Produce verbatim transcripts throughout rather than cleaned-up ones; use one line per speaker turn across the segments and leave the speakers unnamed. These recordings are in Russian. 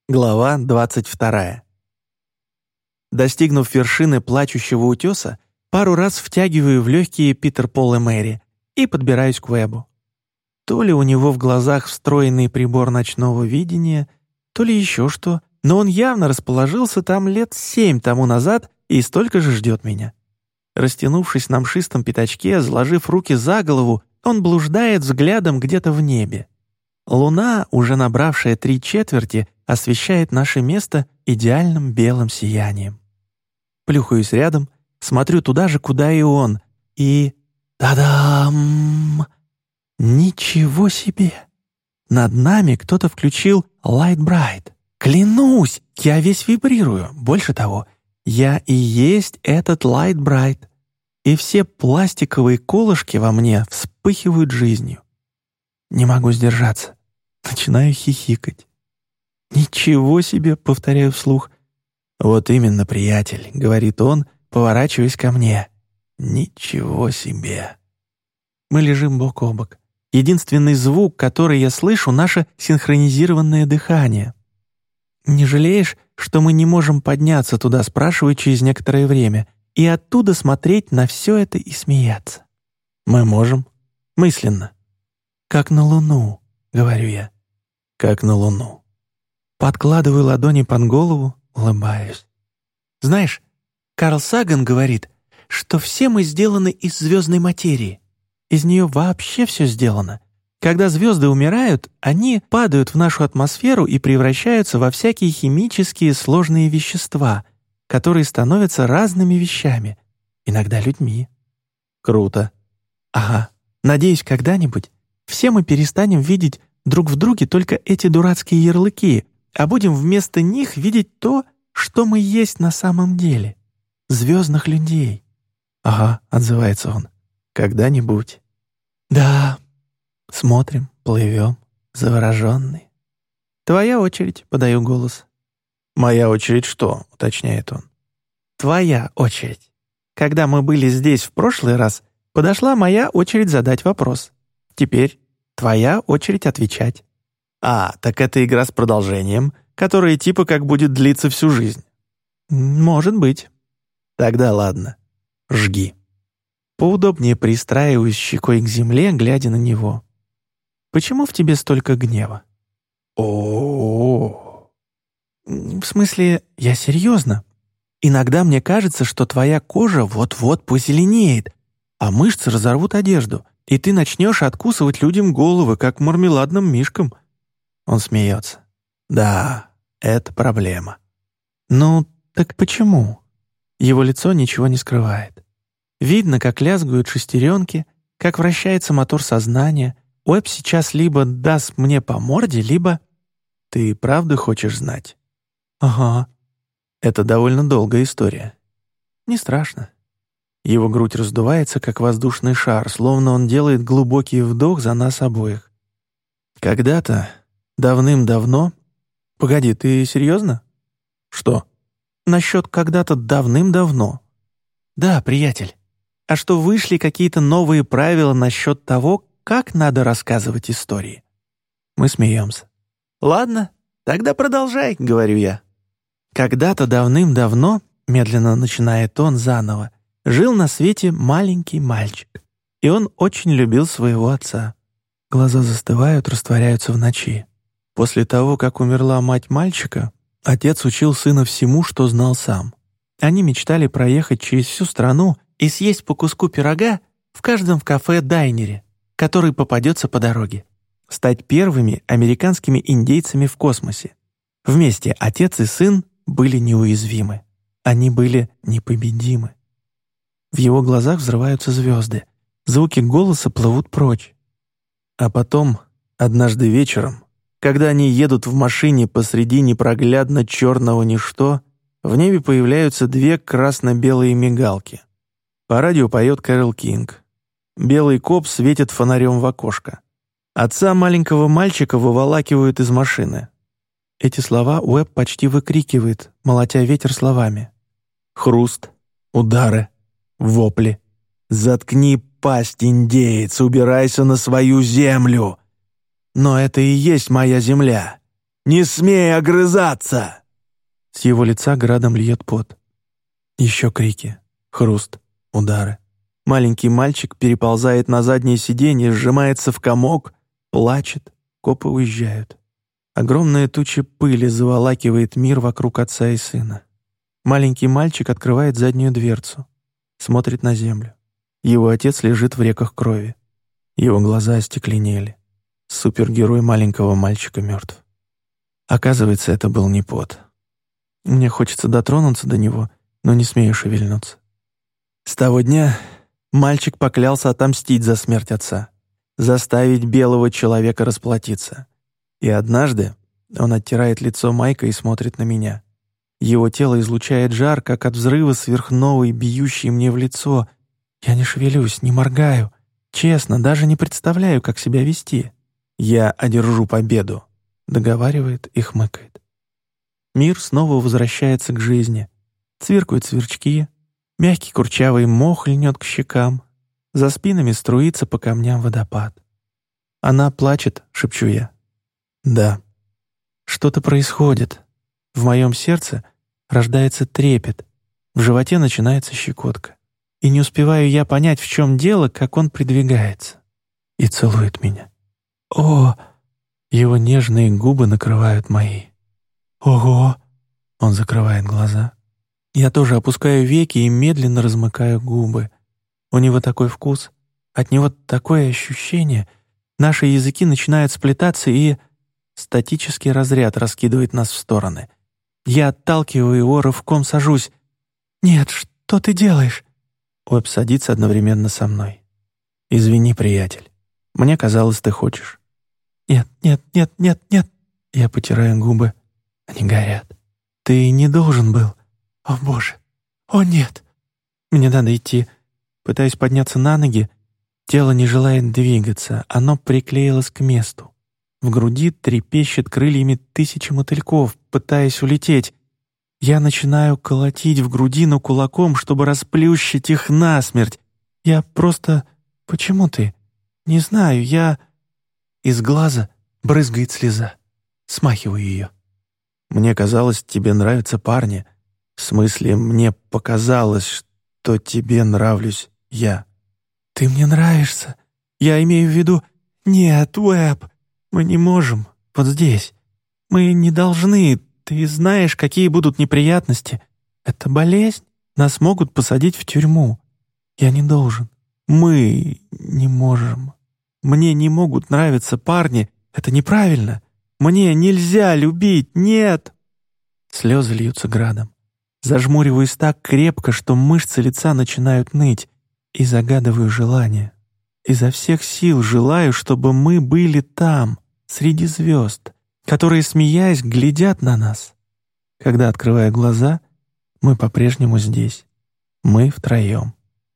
Глава двадцать вторая. Достигнув вершины плачущего утеса, пару раз втягиваю в легкие Питер, Пол и Мэри и подбираюсь к Уэбу. То ли у него в глазах встроенный прибор ночного видения, то ли еще что, но он явно расположился там лет семь тому назад и столько же ждет меня. Растянувшись на мшистом пятачке, заложив руки за голову, он блуждает взглядом где-то в небе. Луна, уже набравшая три четверти, освещает наше место идеальным белым сиянием. Плюхаюсь рядом, смотрю туда же, куда и он, и... Та-дам! Ничего себе! Над нами кто-то включил Light Bright. Клянусь, я весь вибрирую. Больше того, я и есть этот Light Bright. И все пластиковые колышки во мне вспыхивают жизнью. Не могу сдержаться. Начинаю хихикать. «Ничего себе!» — повторяю вслух. «Вот именно, приятель», — говорит он, поворачиваясь ко мне. «Ничего себе!» Мы лежим бок о бок. Единственный звук, который я слышу, — наше синхронизированное дыхание. «Не жалеешь, что мы не можем подняться туда?» — спрашиваю через некоторое время, и оттуда смотреть на все это и смеяться. «Мы можем. Мысленно. Как на Луну», — говорю я. «Как на Луну». Подкладываю ладони под голову, улыбаюсь. Знаешь, Карл Саган говорит, что все мы сделаны из звездной материи. Из нее вообще все сделано. Когда звезды умирают, они падают в нашу атмосферу и превращаются во всякие химические сложные вещества, которые становятся разными вещами, иногда людьми. Круто. Ага, надеюсь, когда-нибудь все мы перестанем видеть друг в друге только эти дурацкие ярлыки, а будем вместо них видеть то, что мы есть на самом деле. Звездных людей. Ага, отзывается он. Когда-нибудь. Да. Смотрим, плывем, завороженные. Твоя очередь, подаю голос. Моя очередь что? Уточняет он. Твоя очередь. Когда мы были здесь в прошлый раз, подошла моя очередь задать вопрос. Теперь твоя очередь отвечать. А, так это игра с продолжением, которая типа как будет длиться всю жизнь. Может быть. Тогда ладно. Жги. Поудобнее пристраиваюсь щекой к земле, глядя на него. Почему в тебе столько гнева? О, в смысле, я серьезно. Иногда мне кажется, что твоя кожа вот-вот позеленеет, а мышцы разорвут одежду, и ты начнешь откусывать людям головы, как мармеладным мишкам. Он смеется. Да, это проблема. Ну, так почему? Его лицо ничего не скрывает. Видно, как лязгают шестеренки, как вращается мотор сознания. Уэб сейчас либо даст мне по морде, либо... Ты правда хочешь знать? Ага. Это довольно долгая история. Не страшно. Его грудь раздувается, как воздушный шар, словно он делает глубокий вдох за нас обоих. Когда-то... Давным-давно? Погоди, ты серьезно? Что? Насчет когда-то давным-давно. Да, приятель. А что вышли какие-то новые правила насчет того, как надо рассказывать истории? Мы смеемся. Ладно, тогда продолжай, говорю я. Когда-то давным-давно, медленно начинает он заново, жил на свете маленький мальчик. И он очень любил своего отца. Глаза застывают, растворяются в ночи. После того, как умерла мать мальчика, отец учил сына всему, что знал сам. Они мечтали проехать через всю страну и съесть по куску пирога в каждом кафе-дайнере, который попадется по дороге. Стать первыми американскими индейцами в космосе. Вместе отец и сын были неуязвимы. Они были непобедимы. В его глазах взрываются звезды. Звуки голоса плывут прочь. А потом, однажды вечером, когда они едут в машине посреди непроглядно черного ничто, в небе появляются две красно-белые мигалки. По радио поет Кэрол Кинг. Белый коп светит фонарем в окошко. Отца маленького мальчика выволакивают из машины. Эти слова Уэб почти выкрикивает, молотя ветер словами. Хруст, удары, вопли. «Заткни пасть, индеец, убирайся на свою землю!» Но это и есть моя земля.
Не смей огрызаться!»
С его лица градом льет пот. Еще крики, хруст, удары. Маленький мальчик переползает на заднее сиденье, сжимается в комок, плачет, копы уезжают. Огромная туча пыли заволакивает мир вокруг отца и сына. Маленький мальчик открывает заднюю дверцу, смотрит на землю. Его отец лежит в реках крови. Его глаза остекленели. Супергерой маленького мальчика мертв. Оказывается, это был не пот. Мне хочется дотронуться до него, но не смею шевельнуться. С того дня мальчик поклялся отомстить за смерть отца, заставить белого человека расплатиться. И однажды он оттирает лицо майкой и смотрит на меня. Его тело излучает жар, как от взрыва сверхновой, бьющей мне в лицо. Я не шевелюсь, не моргаю. Честно, даже не представляю, как себя вести. «Я одержу победу», — договаривает и хмыкает. Мир снова возвращается к жизни. Цвиркают сверчки, мягкий курчавый мох льнет к щекам. За спинами струится по камням водопад. «Она плачет», — шепчу я. «Да». Что-то происходит. В моем сердце рождается трепет, в животе начинается щекотка. И не успеваю я понять, в чем дело, как он придвигается. И целует меня. О! Его нежные губы накрывают мои. Ого! Он закрывает глаза. Я тоже опускаю веки и медленно размыкаю губы. У него такой вкус, от него такое ощущение. Наши языки начинают сплетаться, и статический разряд раскидывает нас в стороны. Я отталкиваю его, рывком сажусь. «Нет, что ты делаешь?» Уэб садится одновременно со мной. «Извини, приятель. Мне казалось, ты хочешь». «Нет, нет, нет, нет, нет». Я потираю губы. Они горят. «Ты не должен был. О, Боже! О, нет!» Мне надо идти. Пытаюсь подняться на ноги. Тело не желает двигаться. Оно приклеилось к месту. В груди трепещет крыльями тысячи мотыльков, пытаясь улететь. Я начинаю колотить в грудину кулаком, чтобы расплющить их насмерть. Я просто... Почему ты? Не знаю, я... Из глаза брызгает слеза. Смахиваю ее. Мне казалось, тебе нравятся парни. В смысле, мне показалось, что тебе нравлюсь я. Ты мне нравишься. Я имею в виду... Нет, Уэб, мы не можем. Вот здесь. Мы не должны... Ты знаешь, какие будут неприятности. Это болезнь. Нас могут посадить в тюрьму. Я не должен. Мы не можем. Мне не могут нравиться парни. Это неправильно. Мне нельзя любить. Нет. Слезы льются градом. Зажмуриваюсь так крепко, что мышцы лица начинают ныть. И загадываю желание. Изо всех сил желаю, чтобы мы были там, среди звезд, которые, смеясь, глядят на нас. Когда открываю глаза, мы по-прежнему здесь. Мы втроем.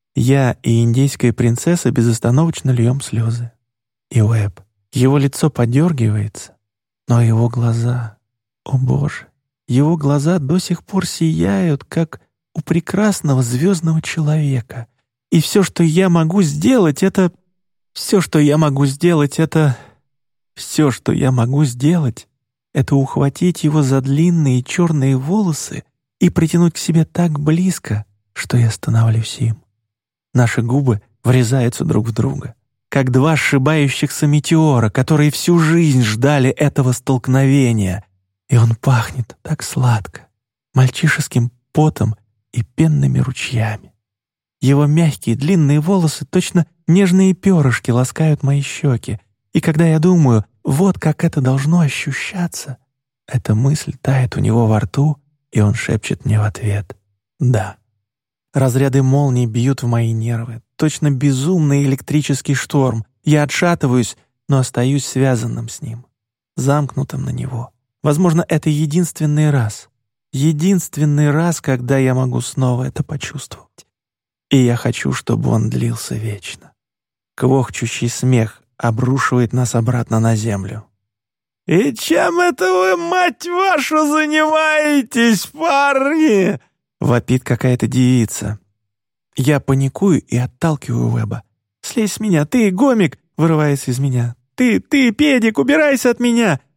Я и индейская принцесса безостановочно льем слезы. И Уэб. Его лицо подергивается, но его глаза... О, Боже! Его глаза до сих пор сияют, как у прекрасного звездного человека. И все, что я могу сделать, это... Все, что я могу сделать, это... Все, что я могу сделать, это ухватить его за длинные черные волосы и притянуть к себе так близко, что я становлюсь им. Наши губы врезаются друг в друга, как два сшибающихся метеора, которые всю жизнь ждали этого столкновения. И он пахнет так сладко, мальчишеским потом и пенными ручьями. Его мягкие длинные волосы, точно нежные перышки, ласкают мои щеки. И когда я думаю, вот как это должно ощущаться, эта мысль тает у него во рту, и он шепчет мне в ответ «да». Разряды молний бьют в мои нервы, точно безумный электрический шторм. Я отшатываюсь, но остаюсь связанным с ним, замкнутым на него. Возможно, это единственный раз, единственный раз, когда я могу снова это почувствовать. И я хочу, чтобы он длился вечно. Квохчущий смех обрушивает нас обратно на землю.
«И чем это вы, мать вашу, занимаетесь, парни?»
— вопит какая-то девица. Я паникую и отталкиваю Уэба. «Слезь с меня, ты, гомик!» — вырывается из меня. «Ты, ты, педик, убирайся от меня!»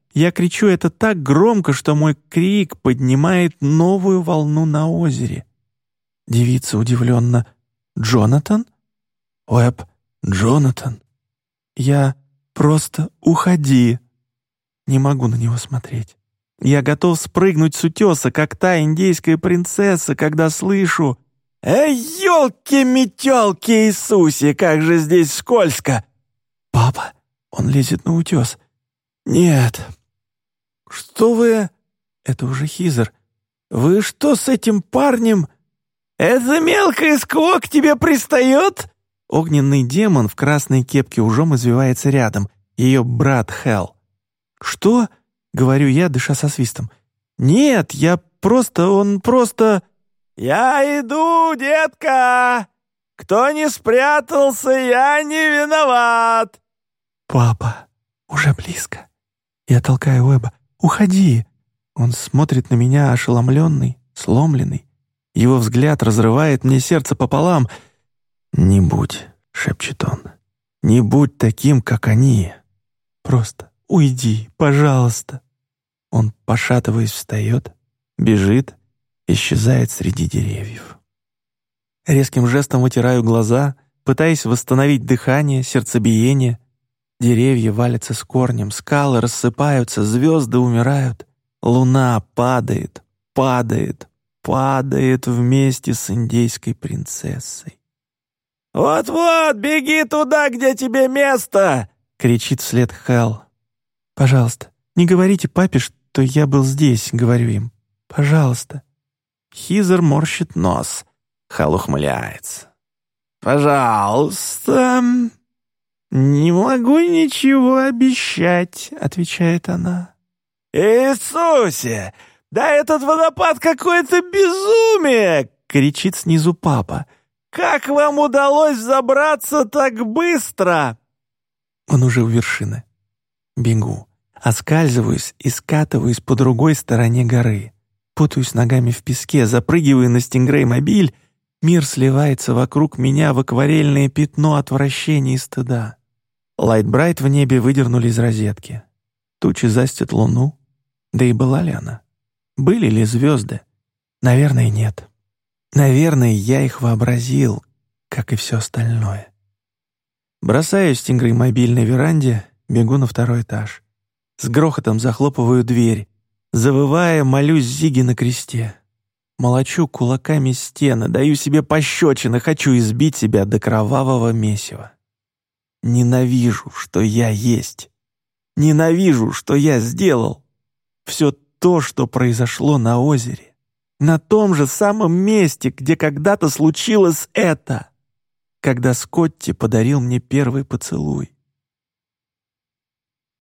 Я кричу это так громко, что мой крик поднимает новую волну на озере. Девица удивленно: «Джонатан? Уэбб, Джонатан? Я просто уходи». Не могу на него смотреть. Я готов спрыгнуть с утеса, как та индейская принцесса, когда слышу: «Эй, елки-метелки, Иисусе, как же здесь скользко!» «Папа!» — он лезет на утес. «Нет». «Что вы...» — это уже Хизер. «Вы что с этим парнем?» «Эта мелкая скво к тебе пристает?» Огненный демон в красной кепке ужом извивается рядом. Ее брат Хелл. «Что?» — говорю я, дыша со свистом. «Нет, я просто... он просто...» «Я иду, детка! Кто не спрятался, я не виноват!» «Папа, уже близко». Я толкаю Уэбба. «Уходи!» Он смотрит на меня ошеломленный, сломленный. Его взгляд разрывает мне сердце пополам. «Не будь», — шепчет он, — «не будь таким, как они. Просто уйди, пожалуйста». Он, пошатываясь, встает, бежит, исчезает среди деревьев. Резким жестом вытираю глаза, пытаясь восстановить дыхание, сердцебиение. Деревья валятся с корнем, скалы рассыпаются, звезды умирают. Луна падает, падает, падает вместе с индейской принцессой. «Вот-вот, беги туда, где тебе место!» — кричит вслед Хелл. «Пожалуйста, не говорите папе, что я был здесь», — говорю им. «Пожалуйста». Хизер морщит нос. Хелл ухмыляется. «Пожалуйста». «Не могу ничего обещать», — отвечает она. «Иисусе! Да этот водопад какое-то безумие!» — кричит снизу папа. «Как вам удалось забраться так быстро?» Он уже у вершины. Бегу, оскальзываюсь и скатываюсь по другой стороне горы. Путаюсь ногами в песке, запрыгиваю на стингрей-мобиль. Мир сливается вокруг меня в акварельное пятно отвращения и стыда. Лайтбрайт в небе выдернули из розетки. Тучи застят луну. Да и была ли она? Были ли звезды? Наверное, нет. Наверное, я их вообразил, как и все остальное. Бросаю стингрей-мобиль на веранде, бегу на второй этаж. С грохотом захлопываю дверь. Завывая, молюсь Зиге на кресте. Молочу кулаками стены, даю себе пощечины, хочу избить себя до кровавого месива. Ненавижу, что я есть. Ненавижу, что я сделал. Все то, что произошло на озере. На том же самом месте, где когда-то случилось это. Когда Скотти подарил мне первый поцелуй.